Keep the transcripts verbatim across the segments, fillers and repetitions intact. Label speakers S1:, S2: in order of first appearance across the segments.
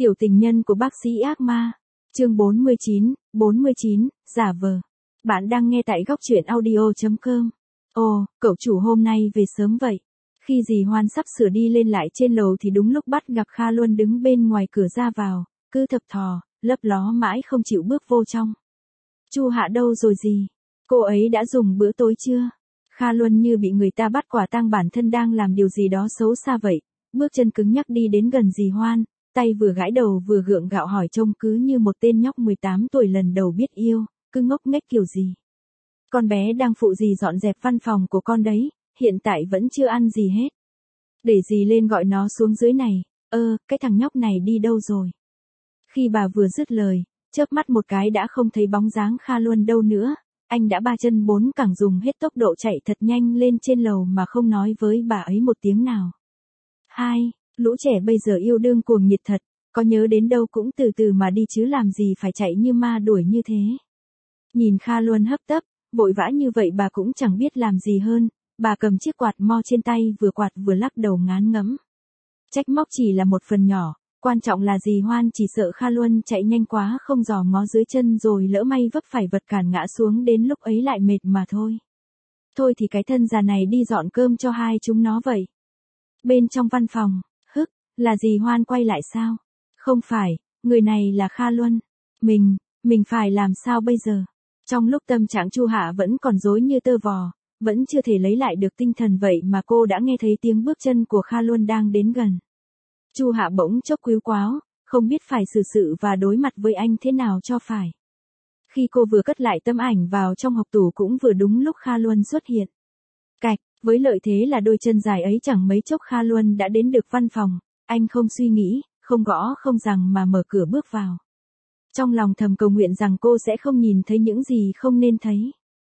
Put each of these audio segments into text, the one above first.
S1: Tiểu tình nhân của bác sĩ ác ma. Chương bốn mươi chín, bốn mươi chín, giả vờ. Bạn đang nghe tại góc truyện audio chấm com. Ồ, cậu chủ hôm nay về sớm vậy. Khi dì Hoan sắp sửa đi lên lại trên lầu thì đúng lúc bắt gặp Kha Luân đứng bên ngoài cửa ra vào, cứ thập thò, lấp ló mãi không chịu bước vô trong. Chu Hạ đâu rồi gì? Cô ấy đã dùng bữa tối chưa? Kha Luân như bị người ta bắt quả tang bản thân đang làm điều gì đó xấu xa vậy, bước chân cứng nhắc đi đến gần dì Hoan, tay vừa gãi đầu vừa gượng gạo hỏi trông cứ như một tên nhóc mười tám tuổi lần đầu biết yêu, cứ ngốc nghếch kiểu gì. Con bé đang phụ dì dọn dẹp văn phòng của con đấy, hiện tại vẫn chưa ăn gì hết. Để dì lên gọi nó xuống dưới này. Ơ, cái thằng nhóc này đi đâu rồi? Khi bà vừa dứt lời, chớp mắt một cái đã không thấy bóng dáng Kha Luân đâu nữa, anh đã ba chân bốn cẳng dùng hết tốc độ chạy thật nhanh lên trên lầu mà không nói với bà ấy một tiếng nào. Hai, lũ trẻ bây giờ yêu đương cuồng nhiệt thật, có nhớ đến đâu cũng từ từ mà đi chứ làm gì phải chạy như ma đuổi như thế. Nhìn Kha Luân hấp tấp, vội vã như vậy bà cũng chẳng biết làm gì hơn, bà cầm chiếc quạt mo trên tay vừa quạt vừa lắc đầu ngán ngẫm. Trách móc chỉ là một phần nhỏ, quan trọng là dì Hoan chỉ sợ Kha Luân chạy nhanh quá không dò ngó dưới chân rồi lỡ may vấp phải vật cản ngã xuống đến lúc ấy lại mệt mà thôi. Thôi thì cái thân già này đi dọn cơm cho hai chúng nó vậy. Bên trong văn phòng, hức, là dì Hoan quay lại sao? Không phải, người này là Kha Luân. Mình, mình phải làm sao bây giờ? Trong lúc tâm trạng Chu Hạ vẫn còn rối như tơ vò, vẫn chưa thể lấy lại được tinh thần vậy mà cô đã nghe thấy tiếng bước chân của Kha Luân đang đến gần. Chu Hạ bỗng chốc quýu quáo, không biết phải xử sự và đối mặt với anh thế nào cho phải. Khi cô vừa cất lại tấm ảnh vào trong hộc tủ cũng vừa đúng lúc Kha Luân xuất hiện. Cạch, với lợi thế là đôi chân dài ấy chẳng mấy chốc Kha Luân đã đến được văn phòng, anh không suy nghĩ, không gõ không rằng mà mở cửa bước vào. Trong lòng thầm cầu nguyện rằng cô sẽ không nhìn thấy những gì không nên thấy.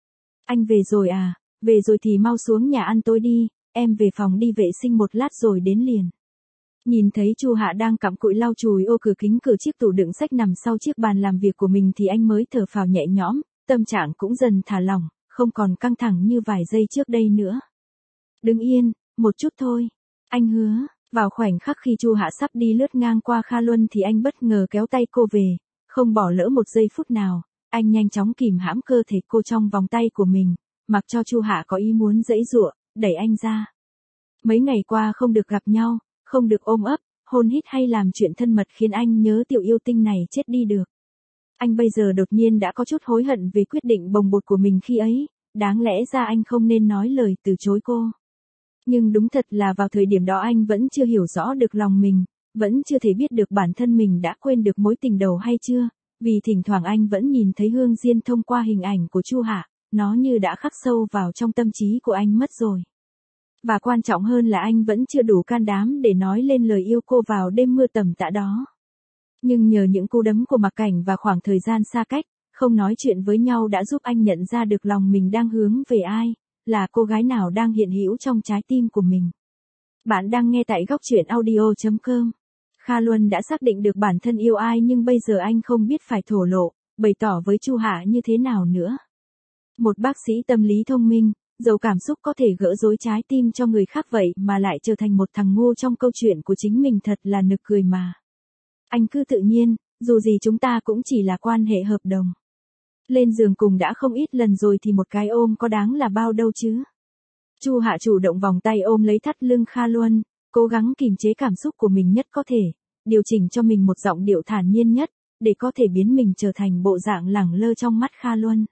S1: Anh về rồi à, về rồi thì mau xuống nhà ăn tối đi, em về phòng đi vệ sinh một lát rồi đến liền. Nhìn thấy Chu Hạ đang cặm cụi lau chùi ô cửa kính cửa chiếc tủ đựng sách nằm sau chiếc bàn làm việc của mình thì anh mới thở phào nhẹ nhõm, tâm trạng cũng dần thả lỏng, không còn căng thẳng như vài giây trước đây nữa. Đứng yên, một chút thôi. Anh hứa, vào khoảnh khắc khi Chu Hạ sắp đi lướt ngang qua Kha Luân thì anh bất ngờ kéo tay cô về, không bỏ lỡ một giây phút nào, anh nhanh chóng kìm hãm cơ thể cô trong vòng tay của mình, mặc cho Chu Hạ có ý muốn giãy giụa, đẩy anh ra. Mấy ngày qua không được gặp nhau, không được ôm ấp, hôn hít hay làm chuyện thân mật khiến anh nhớ tiểu yêu tinh này chết đi được. Anh bây giờ đột nhiên đã có chút hối hận về quyết định bồng bột của mình khi ấy, đáng lẽ ra anh không nên nói lời từ chối cô. Nhưng đúng thật là vào thời điểm đó anh vẫn chưa hiểu rõ được lòng mình, vẫn chưa thể biết được bản thân mình đã quên được mối tình đầu hay chưa, vì thỉnh thoảng anh vẫn nhìn thấy Hương Diên thông qua hình ảnh của Chu Hạ, nó như đã khắc sâu vào trong tâm trí của anh mất rồi. Và quan trọng hơn là anh vẫn chưa đủ can đảm để nói lên lời yêu cô vào đêm mưa tầm tã đó. Nhưng nhờ những cú đấm của Mặc Cảnh và khoảng thời gian xa cách, không nói chuyện với nhau đã giúp anh nhận ra được lòng mình đang hướng về ai, là cô gái nào đang hiện hữu trong trái tim của mình. Bạn đang nghe tại góc truyện audio chấm com. Kha Luân đã xác định được bản thân yêu ai nhưng bây giờ anh không biết phải thổ lộ, bày tỏ với Chu Hạ như thế nào nữa. Một bác sĩ tâm lý thông minh, giàu cảm xúc có thể gỡ rối trái tim cho người khác vậy mà lại trở thành một thằng ngu trong câu chuyện của chính mình thật là nực cười mà. Anh cứ tự nhiên, dù gì chúng ta cũng chỉ là quan hệ hợp đồng. Lên giường cùng đã không ít lần rồi thì một cái ôm có đáng là bao đâu chứ. Chu Hạ chủ động vòng tay ôm lấy thắt lưng Kha Luân, cố gắng kìm chế cảm xúc của mình nhất có thể, điều chỉnh cho mình một giọng điệu thản nhiên nhất, để có thể biến mình trở thành bộ dạng lẳng lơ trong mắt Kha Luân.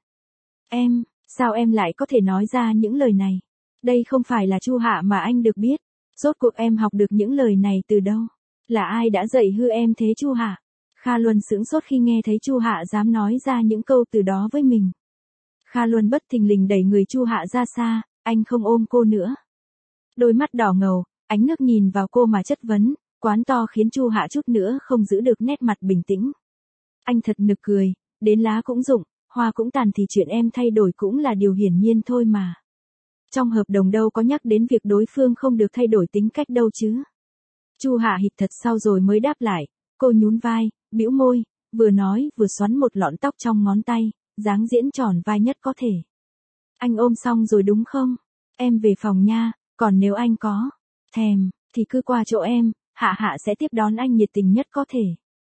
S1: Em, sao em lại có thể nói ra những lời này? Đây không phải là Chu Hạ mà anh được biết. Rốt cuộc em học được những lời này từ đâu? Là ai đã dạy hư em thế Chu Hạ? Kha Luân sững sốt khi nghe thấy Chu Hạ dám nói ra những câu từ đó với mình. Kha Luân bất thình lình đẩy người Chu Hạ ra xa, anh không ôm cô nữa. Đôi mắt đỏ ngầu, ánh nước nhìn vào cô mà chất vấn, quán to khiến Chu Hạ chút nữa không giữ được nét mặt bình tĩnh. Anh thật nực cười, đến lá cũng rụng, hoa cũng tàn thì chuyện em thay đổi cũng là điều hiển nhiên thôi mà. Trong hợp đồng đâu có nhắc đến việc đối phương không được thay đổi tính cách đâu chứ. Chu Hạ hít thật sâu rồi mới đáp lại, cô nhún vai, bĩu môi, vừa nói vừa xoắn một lọn tóc trong ngón tay, dáng diễn tròn vai nhất có thể. Anh ôm xong rồi đúng không? Em về phòng nha, còn nếu anh có thèm, thì cứ qua chỗ em, Hạ Hạ sẽ tiếp đón anh nhiệt tình nhất có thể.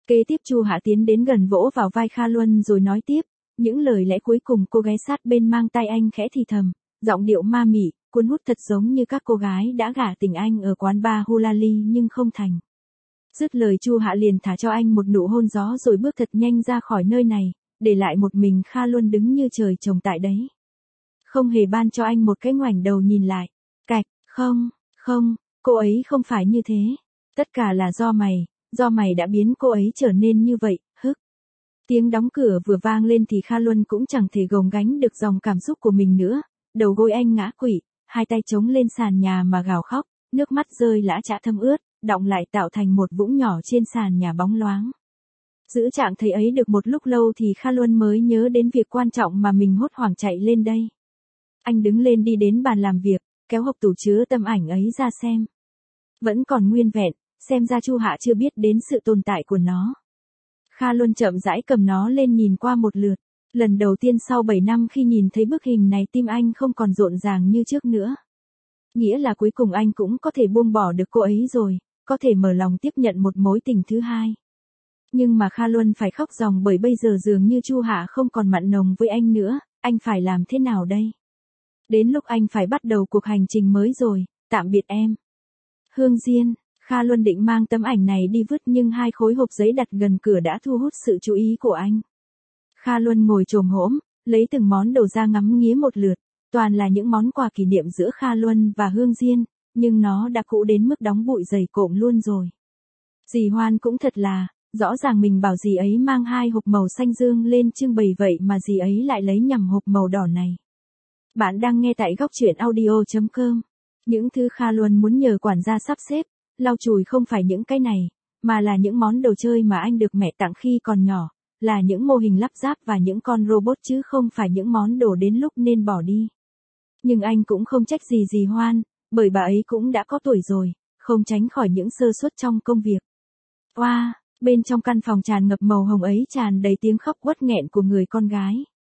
S1: Kế tiếp Chu Hạ tiến đến gần vỗ vào vai Kha Luân rồi nói tiếp, những lời lẽ cuối cùng cô ghé sát bên mang tay anh khẽ thì thầm, giọng điệu ma mị, cuốn hút thật giống như các cô gái đã gả tình anh ở quán bar Hulali nhưng không thành. Dứt lời Chu Hạ liền thả cho anh một nụ hôn gió rồi bước thật nhanh ra khỏi nơi này, để lại một mình Kha Luân đứng như trời trồng tại đấy. Không hề ban cho anh một cái ngoảnh đầu nhìn lại. Cạch, không, không, cô ấy không phải như thế. Tất cả là do mày, do mày đã biến cô ấy trở nên như vậy, hức. Tiếng đóng cửa vừa vang lên thì Kha Luân cũng chẳng thể gồng gánh được dòng cảm xúc của mình nữa. Đầu gối anh ngã quỵ, hai tay chống lên sàn nhà mà gào khóc, nước mắt rơi lã chã thấm ướt, đọng lại tạo thành một vũng nhỏ trên sàn nhà bóng loáng. Giữ trạng thấy ấy được một lúc lâu thì Kha Luân mới nhớ đến việc quan trọng mà mình hốt hoảng chạy lên đây. Anh đứng lên đi đến bàn làm việc, kéo hộp tủ chứa tấm ảnh ấy ra xem. Vẫn còn nguyên vẹn, xem ra Chu Hạ chưa biết đến sự tồn tại của nó. Kha Luân chậm rãi cầm nó lên nhìn qua một lượt. Lần đầu tiên sau bảy năm khi nhìn thấy bức hình này tim anh không còn rộn ràng như trước nữa. Nghĩa là cuối cùng anh cũng có thể buông bỏ được cô ấy rồi, có thể mở lòng tiếp nhận một mối tình thứ hai. Nhưng mà Kha Luân phải khóc ròng bởi bây giờ dường như Chu Hạ không còn mặn nồng với anh nữa, anh phải làm thế nào đây? Đến lúc anh phải bắt đầu cuộc hành trình mới rồi, tạm biệt em. Hương Diên, Kha Luân định mang tấm ảnh này đi vứt nhưng hai khối hộp giấy đặt gần cửa đã thu hút sự chú ý của anh. Kha Luân ngồi chồm hổm, lấy từng món đồ ra ngắm nghía một lượt, toàn là những món quà kỷ niệm giữa Kha Luân và Hương Diên, nhưng nó đã cũ đến mức đóng bụi dày cộm luôn rồi. Dì Hoan cũng thật là, rõ ràng mình bảo dì ấy mang hai hộp màu xanh dương lên trưng bày vậy mà dì ấy lại lấy nhầm hộp màu đỏ này. Bạn đang nghe tại góc truyện audio chấm com. Những thứ Kha Luân muốn nhờ quản gia sắp xếp, lau chùi không phải những cái này, mà là những món đồ chơi mà anh được mẹ tặng khi còn nhỏ, là những mô hình lắp ráp và những con robot chứ không phải những món đồ đến lúc nên bỏ đi. Nhưng anh cũng không trách gì dì Hoan, bởi bà ấy cũng đã có tuổi rồi, không tránh khỏi những sơ suất trong công việc. Oa, wow, bên trong căn phòng tràn ngập màu hồng ấy tràn đầy tiếng khóc uất nghẹn của người con gái.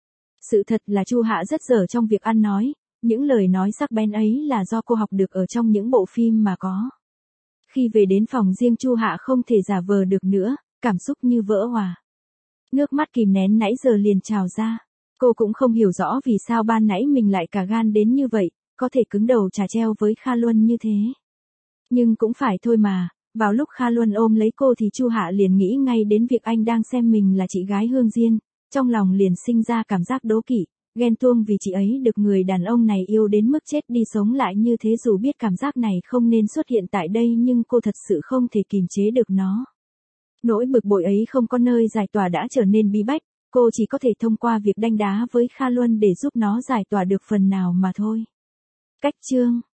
S1: Sự thật là Chu Hạ rất dở trong việc ăn nói, những lời nói sắc bén ấy là do cô học được ở trong những bộ phim mà có. Khi về đến phòng riêng Chu Hạ không thể giả vờ được nữa, cảm xúc như vỡ òa. Nước mắt kìm nén nãy giờ liền trào ra. Cô cũng không hiểu rõ vì sao ban nãy mình lại cả gan đến như vậy, có thể cứng đầu chả treo với Kha Luân như thế. Nhưng cũng phải thôi mà, vào lúc Kha Luân ôm lấy cô thì Chu Hạ liền nghĩ ngay đến việc anh đang xem mình là chị gái Hương Diên, trong lòng liền sinh ra cảm giác đố kỵ, ghen tuông vì chị ấy được người đàn ông này yêu đến mức chết đi sống lại như thế dù biết cảm giác này không nên xuất hiện tại đây nhưng cô thật sự không thể kìm chế được nó. Nỗi bực bội ấy không có nơi giải tỏa đã trở nên bí bách, cô chỉ có thể thông qua việc đanh đá với Kha Luân để giúp nó giải tỏa được phần nào mà thôi. Cách chương